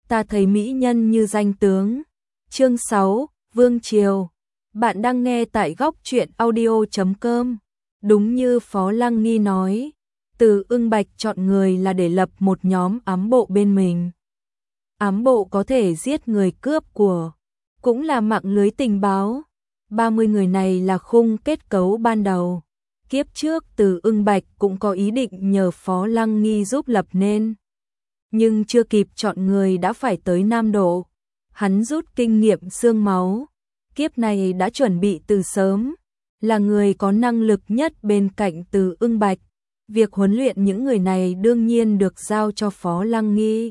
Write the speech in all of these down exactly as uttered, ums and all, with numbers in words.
ta thấy mỹ nhân như danh tướng. Chương sáu, Vương Triều. Bạn đang nghe tại góc truyện audio chấm com. Đúng như Phó Lăng Nghi nói, Từ Ưng Bạch chọn người là để lập một nhóm ám bộ bên mình. Ám bộ có thể giết người cướp của, cũng là mạng lưới tình báo. ba mươi người này là khung kết cấu ban đầu. Kiếp trước Từ Ưng Bạch cũng có ý định nhờ Phó Lăng Nghi giúp lập nên. Nhưng chưa kịp chọn người đã phải tới Nam Độ. Hắn rút kinh nghiệm xương máu. Kiếp này đã chuẩn bị từ sớm. Là người có năng lực nhất bên cạnh Từ Ưng Bạch. Việc huấn luyện những người này đương nhiên được giao cho Phó Lăng Nghi.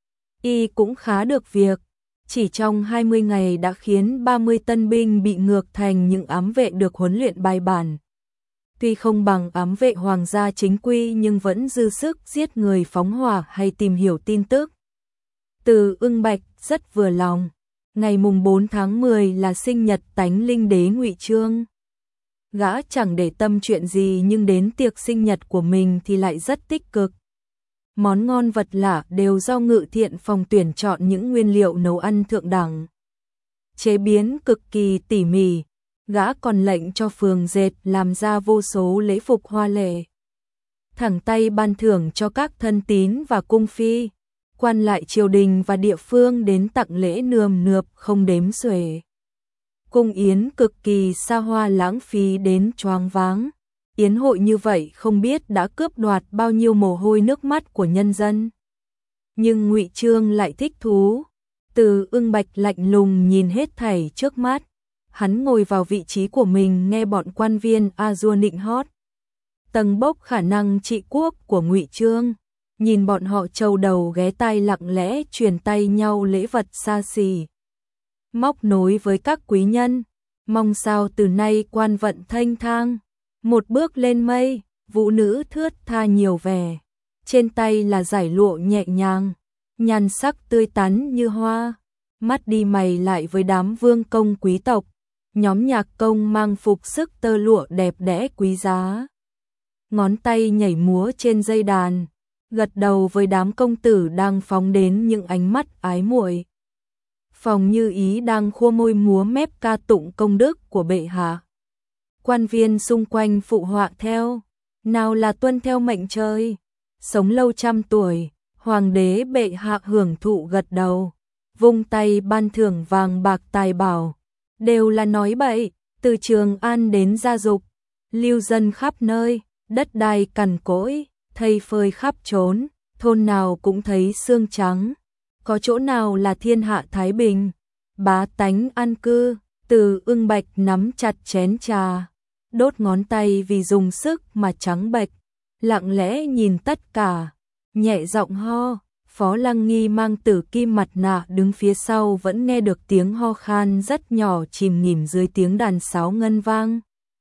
Y cũng khá được việc. Chỉ trong hai mươi ngày đã khiến ba mươi tân binh bị ngược thành những ám vệ được huấn luyện bài bản. Tuy không bằng ám vệ hoàng gia chính quy nhưng vẫn dư sức giết người phóng hỏa hay tìm hiểu tin tức. Từ Ưng Bạch rất vừa lòng. Ngày mùng bốn tháng mười là sinh nhật Tánh Linh Đế Ngụy Chương. Gã chẳng để tâm chuyện gì nhưng đến tiệc sinh nhật của mình thì lại rất tích cực. Món ngon vật lạ đều do Ngự Thiện phòng tuyển chọn những nguyên liệu nấu ăn thượng đẳng. Chế biến cực kỳ tỉ mỉ. Gã còn lệnh cho phường dệt làm ra vô số lễ phục hoa lệ. Thẳng tay ban thưởng cho các thân tín và cung phi, quan lại triều đình và địa phương đến tặng lễ nườm nượp không đếm xuể. Cung yến cực kỳ xa hoa lãng phí đến choáng váng. Yến hội như vậy không biết đã cướp đoạt bao nhiêu mồ hôi nước mắt của nhân dân. Nhưng Ngụy Chương lại thích thú. Từ Ưng Bạch lạnh lùng nhìn hết thảy trước mắt. Hắn ngồi vào vị trí của mình nghe bọn quan viên A-dua nịnh hót. Tầng bốc khả năng trị quốc của Ngụy Chương. Nhìn bọn họ trâu đầu ghé tai lặng lẽ truyền tay nhau lễ vật xa xỉ. Móc nối với các quý nhân. Mong sao từ nay quan vận thanh thang. Một bước lên mây, vũ nữ thướt tha nhiều vẻ. Trên tay là dải lụa nhẹ nhàng, nhan sắc tươi tắn như hoa. Mắt đi mày lại với đám vương công quý tộc. Nhóm nhạc công mang phục sức tơ lụa đẹp đẽ quý giá. Ngón tay nhảy múa trên dây đàn, gật đầu với đám công tử đang phóng đến những ánh mắt ái muội. Phòng Như Ý đang khua môi múa mép ca tụng công đức của bệ hạ. Quan viên xung quanh phụ họa theo, nào là tuân theo mệnh trời, sống lâu trăm tuổi. Hoàng đế bệ hạ hưởng thụ gật đầu, vung tay ban thưởng vàng bạc tài bảo. Đều là nói bậy, từ Trường An đến Gia Dục, lưu dân khắp nơi, đất đai cằn cỗi, thây phơi khắp trốn, thôn nào cũng thấy xương trắng. Có chỗ nào là thiên hạ thái bình, bá tánh an cư. Từ Ưng Bạch nắm chặt chén trà, đốt ngón tay vì dùng sức mà trắng bệch, lặng lẽ nhìn tất cả, nhẹ giọng ho. Phó Lăng Nghi mang tử kim mặt nạ đứng phía sau vẫn nghe được tiếng ho khan rất nhỏ chìm nghỉm dưới tiếng đàn sáo ngân vang.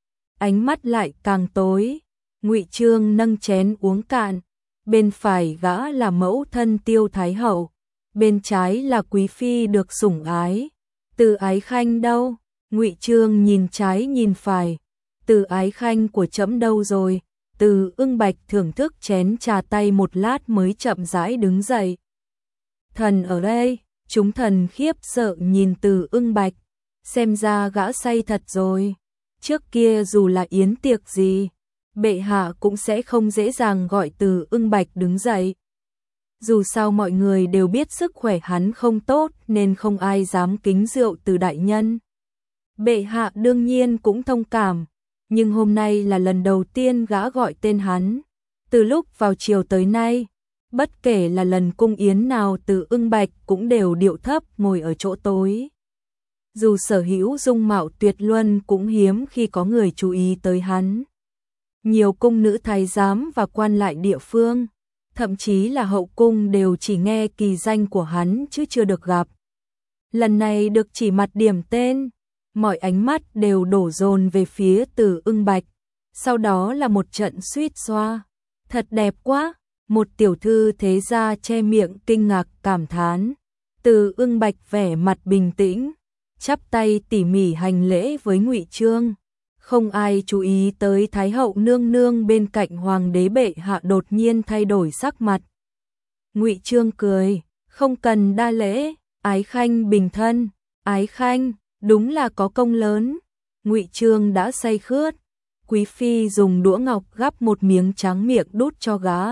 Ánh mắt lại càng tối. Ngụy Chương nâng chén uống cạn. Bên phải gã là mẫu thân Tiêu Thái Hậu, bên trái là quý phi được sủng ái. Từ Ái Khanh đâu? Ngụy Chương nhìn trái nhìn phải. Từ Ái Khanh của trẫm đâu rồi? Từ Ưng Bạch thưởng thức chén trà tay một lát mới chậm rãi đứng dậy. Thần ở đây. Chúng thần khiếp sợ nhìn Từ Ưng Bạch. Xem ra gã say thật rồi. Trước kia dù là yến tiệc gì, bệ hạ cũng sẽ không dễ dàng gọi Từ Ưng Bạch đứng dậy. Dù sao mọi người đều biết sức khỏe hắn không tốt nên không ai dám kính rượu từ đại nhân. Bệ hạ đương nhiên cũng thông cảm. Nhưng hôm nay là lần đầu tiên gã gọi tên hắn. Từ lúc vào chiều tới nay, bất kể là lần cung yến nào Từ Ưng Bạch cũng đều điệu thấp ngồi ở chỗ tối. Dù sở hữu dung mạo tuyệt luân cũng hiếm khi có người chú ý tới hắn. Nhiều cung nữ thái giám và quan lại địa phương, thậm chí là hậu cung đều chỉ nghe kỳ danh của hắn chứ chưa được gặp. Lần này được chỉ mặt điểm tên, mọi ánh mắt đều đổ dồn về phía Từ Ưng Bạch. Sau đó là một trận suýt xoa. Thật đẹp quá. Một tiểu thư thế gia che miệng kinh ngạc cảm thán. Từ Ưng Bạch vẻ mặt bình tĩnh, chắp tay tỉ mỉ hành lễ với Ngụy Chương. Không ai chú ý tới Thái hậu nương nương bên cạnh hoàng đế bệ hạ đột nhiên thay đổi sắc mặt. Ngụy Chương cười, Không cần đa lễ, Ái Khanh bình thân. Ái Khanh, đúng là có công lớn. Ngụy Trương đã say khướt. Quý phi dùng đũa ngọc gắp một miếng tráng miệng đút cho gã.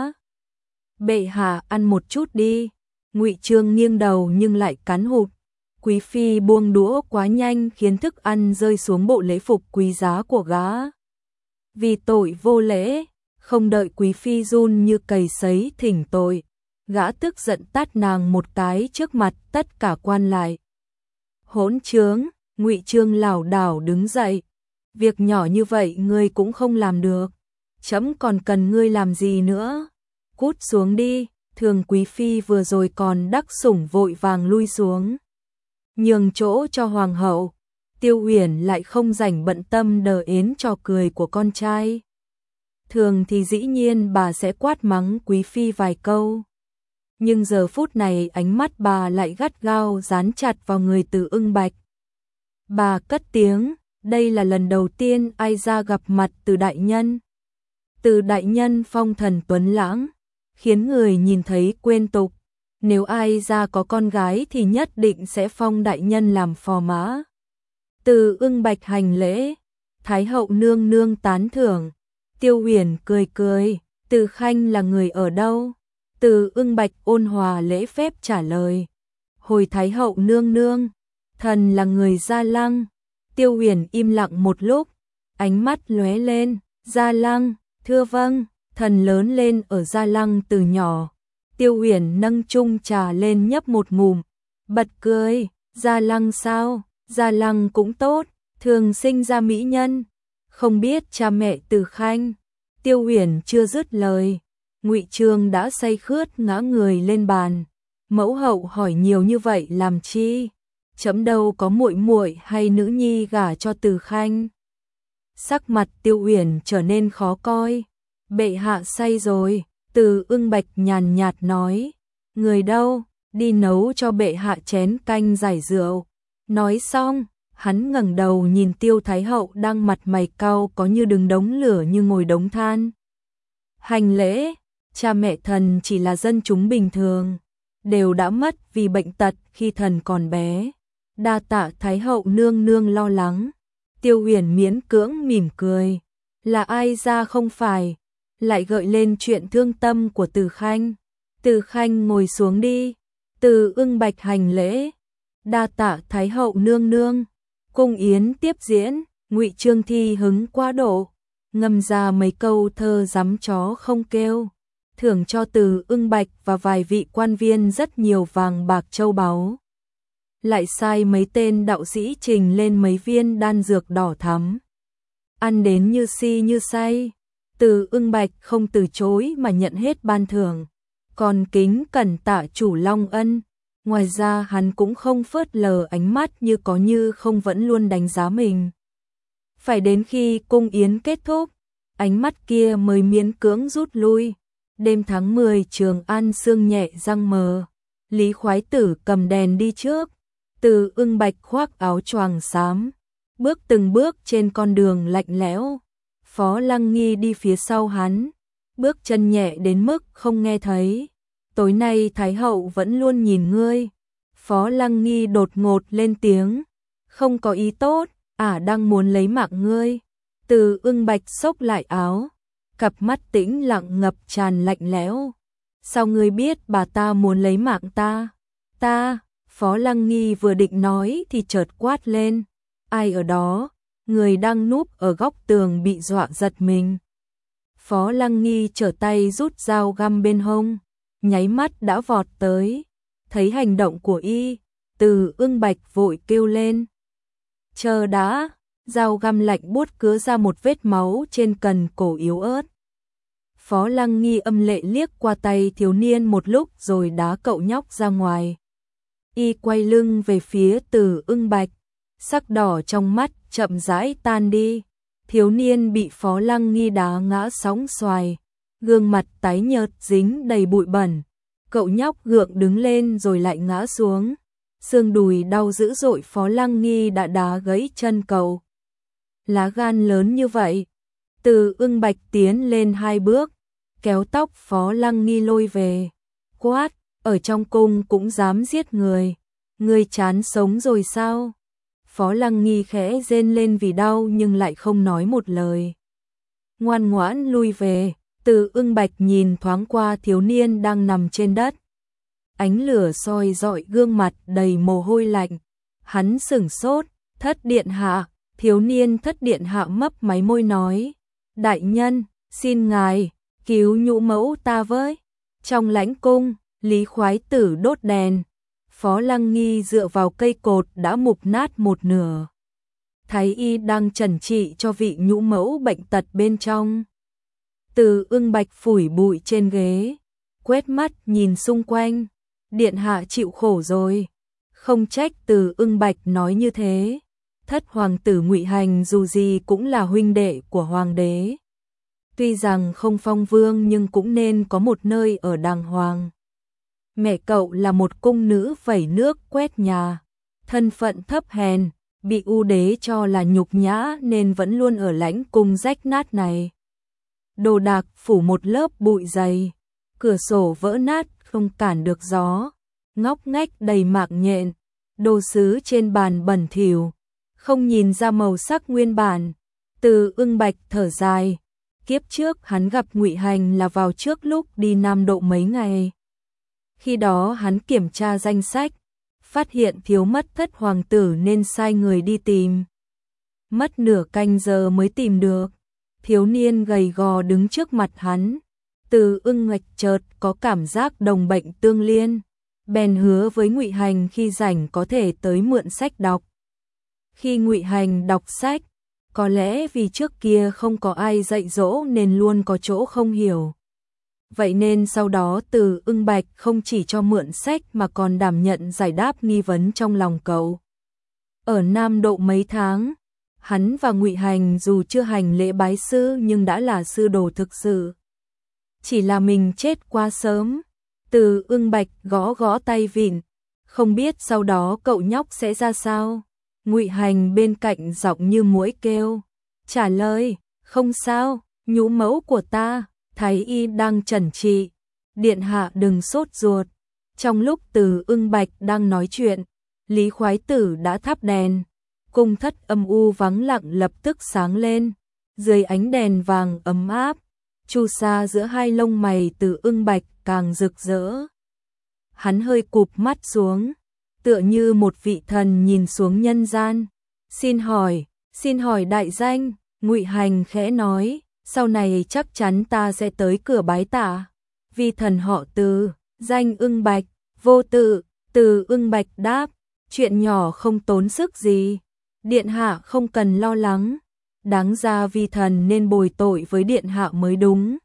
Bệ hạ ăn một chút đi. Ngụy Trương nghiêng đầu nhưng lại cắn hụt. Quý phi buông đũa quá nhanh khiến thức ăn rơi xuống bộ lễ phục quý giá của gã. Vì tội vô lễ, không đợi quý phi run như cầy sấy thỉnh tội, gã tức giận tát nàng một cái trước mặt tất cả quan lại. Hỗn trướng, Ngụy Trương lảo đảo đứng dậy. Việc nhỏ như vậy ngươi cũng không làm được. Trẫm còn cần ngươi làm gì nữa? Cút xuống đi. Thường quý phi vừa rồi còn đắc sủng vội vàng lui xuống, nhường chỗ cho hoàng hậu. Tiêu Huyền lại không rảnh bận tâm đờ ến trò cười của con trai. Thường thì dĩ nhiên bà sẽ quát mắng quý phi vài câu, nhưng giờ phút này ánh mắt bà lại gắt gao dán chặt vào người Từ Ưng Bạch. Bà cất tiếng, đây là lần đầu tiên ai ra gặp mặt Từ đại nhân. Từ đại nhân phong thần tuấn lãng, khiến người nhìn thấy quên tục. Nếu ai ra có con gái thì nhất định sẽ phong đại nhân làm phò mã. Từ Ưng Bạch hành lễ, Thái hậu nương nương tán thưởng. Tiêu Huyền cười cười, Từ Khanh là người ở đâu? Từ Ưng Bạch ôn hòa lễ phép trả lời. Hồi Thái hậu nương nương, thần là người Gia Lăng. Tiêu Huyền im lặng một lúc, ánh mắt lóe lên. Gia Lăng, thưa vâng, thần lớn lên ở Gia Lăng từ nhỏ. Tiêu Huyền nâng chung trà lên nhấp một ngụm, bật cười. Gia Lăng sao? Gia Lăng cũng tốt, thường sinh ra mỹ nhân. Không biết cha mẹ Từ Khanh. Tiêu Huyền chưa dứt lời, Ngụy Trương đã say khướt ngã người lên bàn. Mẫu hậu hỏi nhiều như vậy làm chi? Chấm đâu có muội muội hay nữ nhi gả cho Từ Khanh. Sắc mặt Tiêu Huyền trở nên khó coi. Bệ hạ say rồi. Từ Ưng Bạch nhàn nhạt nói. Người đâu? Đi nấu cho bệ hạ chén canh giải rượu. Nói xong, hắn ngẩng đầu nhìn Tiêu Thái hậu đang mặt mày cau có như đứng đống lửa như ngồi đống than. Hành lễ, cha mẹ thần chỉ là dân chúng bình thường, đều đã mất vì bệnh tật khi thần còn bé. Đa tạ Thái hậu nương nương lo lắng. Tiêu Huyền miễn cưỡng mỉm cười. Là ai ra không phải? Lại gợi lên chuyện thương tâm của Từ Khanh. Từ Khanh ngồi xuống đi. Từ Ưng Bạch hành lễ. Đa tạ Thái hậu nương nương. Cung yến tiếp diễn, Ngụy Trương thi hứng quá độ, ngâm ra mấy câu thơ dám chó không kêu, thưởng cho Từ Ưng Bạch và vài vị quan viên rất nhiều vàng bạc châu báu. Lại sai mấy tên đạo sĩ trình lên mấy viên đan dược đỏ thắm. Ăn đến như si như say, Từ Ưng Bạch không từ chối mà nhận hết ban thưởng, còn kính cẩn tạ chủ Long Ân. Ngoài ra hắn cũng không phớt lờ ánh mắt như có như không vẫn luôn đánh giá mình. Phải đến khi cung yến kết thúc, ánh mắt kia mới miễn cưỡng rút lui. Đêm tháng mười Trường An sương nhẹ răng mờ. Lý Khoái Tử cầm đèn đi trước. Từ Ưng Bạch khoác áo choàng xám, bước từng bước trên con đường lạnh lẽo. Phó Lăng Nghi đi phía sau hắn, bước chân nhẹ đến mức không nghe thấy. Tối nay Thái hậu vẫn luôn nhìn ngươi. Phó Lăng Nghi đột ngột lên tiếng. Không có ý tốt, ả đang muốn lấy mạng ngươi. Từ Ưng Bạch xốc lại áo, cặp mắt tĩnh lặng ngập tràn lạnh lẽo. Sao ngươi biết bà ta muốn lấy mạng ta? Ta, Phó Lăng Nghi vừa định nói thì chợt quát lên. Ai ở đó? Người đang núp ở góc tường bị dọa giật mình. Phó Lăng Nghi trở tay rút dao găm bên hông, nháy mắt đã vọt tới. Thấy hành động của y, Từ Ưng Bạch vội kêu lên. Chờ đã, dao găm lạnh buốt cứa ra một vết máu trên cần cổ yếu ớt. Phó Lăng Nghi âm lệ liếc qua tay thiếu niên một lúc rồi đá cậu nhóc ra ngoài. Y quay lưng về phía Từ Ưng Bạch, sắc đỏ trong mắt chậm rãi tan đi. Thiếu niên bị Phó Lăng Nghi đá ngã sóng xoài, gương mặt tái nhợt dính đầy bụi bẩn. Cậu nhóc gượng đứng lên rồi lại ngã xuống. Xương đùi đau dữ dội, Phó Lăng Nghi đã đá gãy chân cậu. Lá gan lớn như vậy. Từ Ưng Bạch tiến lên hai bước, kéo tóc Phó Lăng Nghi lôi về. Quát, ở trong cung cũng dám giết người, ngươi chán sống rồi sao? Phó Lăng Nghi khẽ rên lên vì đau nhưng lại không nói một lời. Ngoan ngoãn lui về, Từ Ưng Bạch nhìn thoáng qua thiếu niên đang nằm trên đất. Ánh lửa soi rọi gương mặt đầy mồ hôi lạnh. Hắn sửng sốt, thất điện hạ, thiếu niên thất điện hạ mấp máy môi nói. Đại nhân, xin ngài, cứu nhũ mẫu ta với. Trong lãnh cung, Lý Khoái Tử đốt đèn. Phó Lăng Nghi dựa vào cây cột đã mục nát một nửa. Thái y đang chẩn trị cho vị nhũ mẫu bệnh tật bên trong. Từ Ưng Bạch phủi bụi trên ghế, quét mắt nhìn xung quanh. Điện hạ chịu khổ rồi. Không trách Từ Ưng Bạch nói như thế. Thất hoàng tử Ngụy Hành dù gì cũng là huynh đệ của hoàng đế. Tuy rằng không phong vương nhưng cũng nên có một nơi ở đàng hoàng. Mẹ cậu là một cung nữ vẩy nước quét nhà, thân phận thấp hèn, bị U đế cho là nhục nhã nên vẫn luôn ở lãnh cung rách nát này. Đồ đạc phủ một lớp bụi dày, cửa sổ vỡ nát không cản được gió, ngóc ngách đầy mạng nhện, đồ sứ trên bàn bẩn thỉu, không nhìn ra màu sắc nguyên bản. Từ Ưng Bạch thở dài, kiếp trước hắn gặp Ngụy Hành là vào trước lúc đi Nam Độ mấy ngày. Khi đó hắn kiểm tra danh sách, phát hiện thiếu mất thất hoàng tử nên sai người đi tìm. Mất nửa canh giờ mới tìm được. Thiếu niên gầy gò đứng trước mặt hắn. Từ Ưng Bạch chợt có cảm giác đồng bệnh tương liên, bèn hứa với Ngụy Hành khi rảnh có thể tới mượn sách đọc. Khi Ngụy Hành đọc sách, có lẽ vì trước kia không có ai dạy dỗ nên luôn có chỗ không hiểu. Vậy nên sau đó Từ Ưng Bạch không chỉ cho mượn sách mà còn đảm nhận giải đáp nghi vấn trong lòng cậu. Ở Nam Độ mấy tháng, hắn và Ngụy Hành dù chưa hành lễ bái sư nhưng đã là sư đồ thực sự. Chỉ là mình chết quá sớm. Từ Ưng Bạch gõ gõ tay vịn, không biết sau đó cậu nhóc sẽ ra sao. Ngụy Hành bên cạnh giọng như muỗi kêu, trả lời, không sao, nhũ mẫu của ta, thái y đang chẩn trị, điện hạ đừng sốt ruột. Trong lúc Từ Ưng Bạch đang nói chuyện, Lý Khoái Tử đã thắp đèn, cung thất âm u vắng lặng lập tức sáng lên, dưới ánh đèn vàng ấm áp, chu sa giữa hai lông mày Từ Ưng Bạch càng rực rỡ. Hắn hơi cụp mắt xuống, tựa như một vị thần nhìn xuống nhân gian. Xin hỏi, xin hỏi đại danh. Ngụy Hành khẽ nói, sau này chắc chắn ta sẽ tới cửa bái tạ. Vi thần họ Từ, danh Ưng Bạch, vô tự. Từ Ưng Bạch đáp, chuyện nhỏ không tốn sức gì, điện hạ không cần lo lắng. Đáng ra vi thần nên bồi tội với điện hạ mới đúng.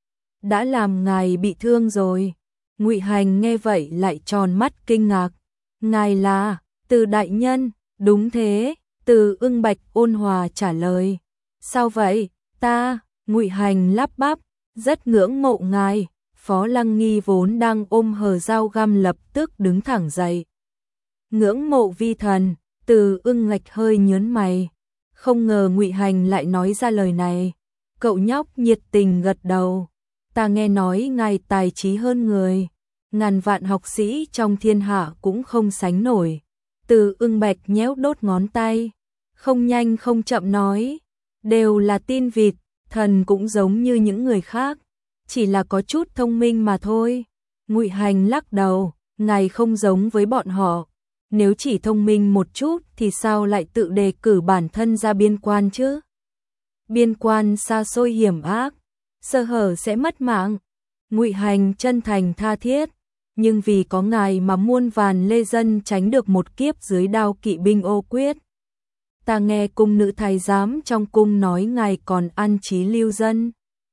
Đã làm ngài bị thương rồi. Ngụy Hành nghe vậy lại tròn mắt kinh ngạc. Ngài là Từ đại nhân? Đúng thế. Từ Ưng Bạch ôn hòa trả lời. Sao vậy? Ta, Ngụy Hành lắp bắp, rất ngưỡng mộ ngài. Phó Lăng Nghi vốn đang ôm hờ dao găm lập tức đứng thẳng dậy. Ngưỡng mộ vi thần. Từ Ưng Bạch hơi nhớn mày, không ngờ Ngụy Hành lại nói ra lời này. Cậu nhóc nhiệt tình gật đầu. Ta nghe nói ngài tài trí hơn người, ngàn vạn học sĩ trong thiên hạ cũng không sánh nổi. Từ Ưng Bạch nhéo đốt ngón tay, không nhanh không chậm nói, đều là tin vịt, thần cũng giống như những người khác, chỉ là có chút thông minh mà thôi. Ngụy Hành lắc đầu, ngài không giống với bọn họ. Nếu chỉ thông minh một chút thì sao lại tự đề cử bản thân ra biên quan chứ? Biên quan xa xôi hiểm ác, sơ hở sẽ mất mạng. Ngụy Hành chân thành tha thiết, nhưng vì có ngài mà muôn vàn lê dân tránh được một kiếp dưới đao kỵ binh ô quyết. Ta nghe cung nữ thái giám trong cung nói ngài còn an trí lưu dân,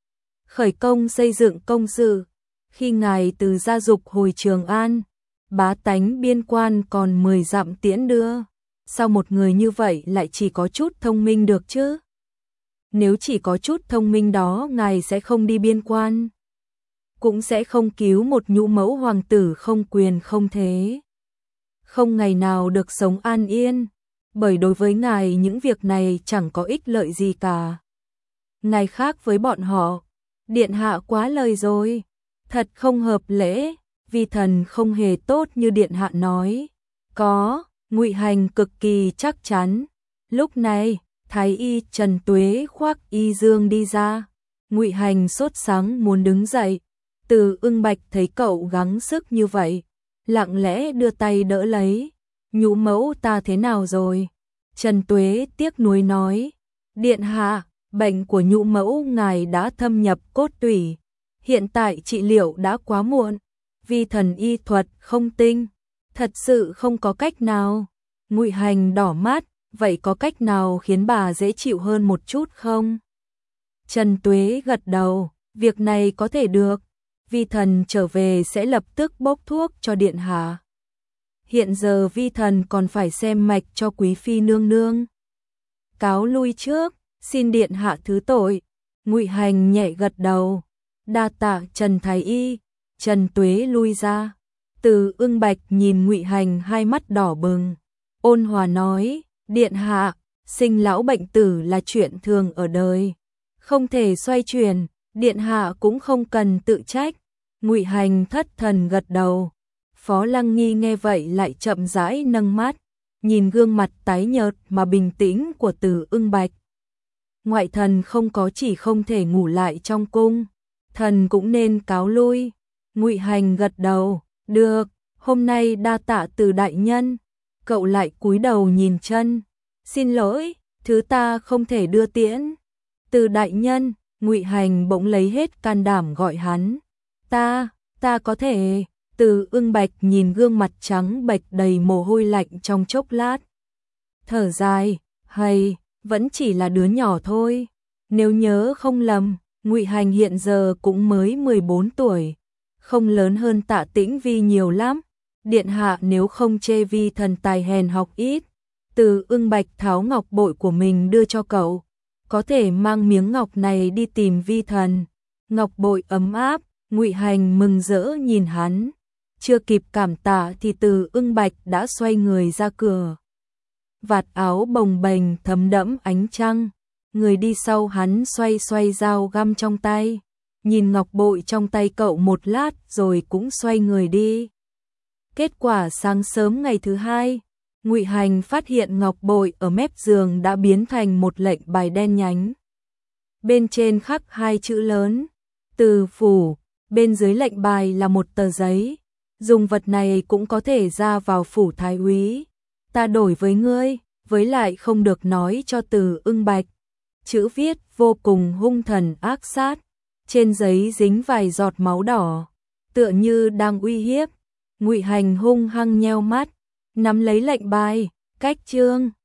khởi công xây dựng công sự. Khi ngài từ gia dục hồi Trường An, bá tánh biên quan còn mười dặm tiễn đưa. Sao một người như vậy lại chỉ có chút thông minh được chứ? Nếu chỉ có chút thông minh đó ngài sẽ không đi biên quan, cũng sẽ không cứu một nhũ mẫu hoàng tử không quyền không thế, không ngày nào được sống an yên, bởi đối với ngài những việc này chẳng có ích lợi gì cả. Ngài khác với bọn họ, điện hạ quá lời rồi, thật không hợp lễ. Vi thần không hề tốt như điện hạ nói. Có, Ngụy Hành cực kỳ chắc chắn. Lúc này, Thái y Trần Tuế khoác y dương đi ra. Ngụy Hành sốt sắng muốn đứng dậy. Từ Ưng Bạch thấy cậu gắng sức như vậy, lặng lẽ đưa tay đỡ lấy. Nhũ mẫu ta thế nào rồi? Trần Tuế tiếc nuối nói. Điện hạ, bệnh của nhũ mẫu ngài đã thâm nhập cốt tủy. Hiện tại trị liệu đã quá muộn. Vi thần y thuật không tinh, thật sự không có cách nào. Ngụy Hành đỏ mắt, vậy có cách nào khiến bà dễ chịu hơn một chút không? Trần Tuế gật đầu, việc này có thể được. Vi thần trở về sẽ lập tức bốc thuốc cho điện hạ. Hiện giờ vi thần còn phải xem mạch cho quý phi nương nương. Cáo lui trước, xin điện hạ thứ tội. Ngụy Hành nhẹ gật đầu. Đa tạ Trần Thái y. Trần Tuế lui ra. Từ Ưng Bạch nhìn Ngụy Hành hai mắt đỏ bừng, ôn hòa nói, điện hạ, sinh lão bệnh tử là chuyện thường ở đời, không thể xoay chuyển, điện hạ cũng không cần tự trách. Ngụy Hành thất thần gật đầu. Phó Lăng Nghi nghe vậy lại chậm rãi nâng mắt, nhìn gương mặt tái nhợt mà bình tĩnh của Từ Ưng Bạch. Ngoại thần không có chỉ không thể ngủ lại trong cung, thần cũng nên cáo lui. Ngụy Hành gật đầu, được, hôm nay đa tạ Từ đại nhân. Cậu lại cúi đầu nhìn chân, xin lỗi, thứ ta không thể đưa tiễn. Từ đại nhân, Ngụy Hành bỗng lấy hết can đảm gọi hắn. Ta, ta có thể. Từ Ưng Bạch nhìn gương mặt trắng bệch đầy mồ hôi lạnh trong chốc lát. Thở dài, hay, vẫn chỉ là đứa nhỏ thôi. Nếu nhớ không lầm, Ngụy Hành hiện giờ cũng mới mười bốn tuổi, không lớn hơn Tạ Tĩnh Vi nhiều lắm. Điện hạ nếu không chê vi thần tài hèn học ít. Từ Ưng Bạch tháo ngọc bội của mình đưa cho cậu. Có thể mang miếng ngọc này đi tìm vi thần. Ngọc bội ấm áp, Ngụy Hành mừng rỡ nhìn hắn. Chưa kịp cảm tạ thì Từ Ưng Bạch đã xoay người ra cửa. Vạt áo bồng bềnh thấm đẫm ánh trăng. Người đi sau hắn xoay xoay dao găm trong tay. Nhìn ngọc bội trong tay cậu một lát rồi cũng xoay người đi. Kết quả sáng sớm ngày thứ hai, Ngụy Hành phát hiện ngọc bội ở mép giường đã biến thành một lệnh bài đen nhánh. Bên trên khắc hai chữ lớn, Từ phủ, bên dưới lệnh bài là một tờ giấy. Dùng vật này cũng có thể ra vào phủ thái úy. Ta đổi với ngươi, với lại không được nói cho Từ Ưng Bạch. Chữ viết vô cùng hung thần ác sát. Trên giấy dính vài giọt máu đỏ, tựa như đang uy hiếp. Ngụy Hành hung hăng nheo mắt, nắm lấy lệnh bài, cách chương.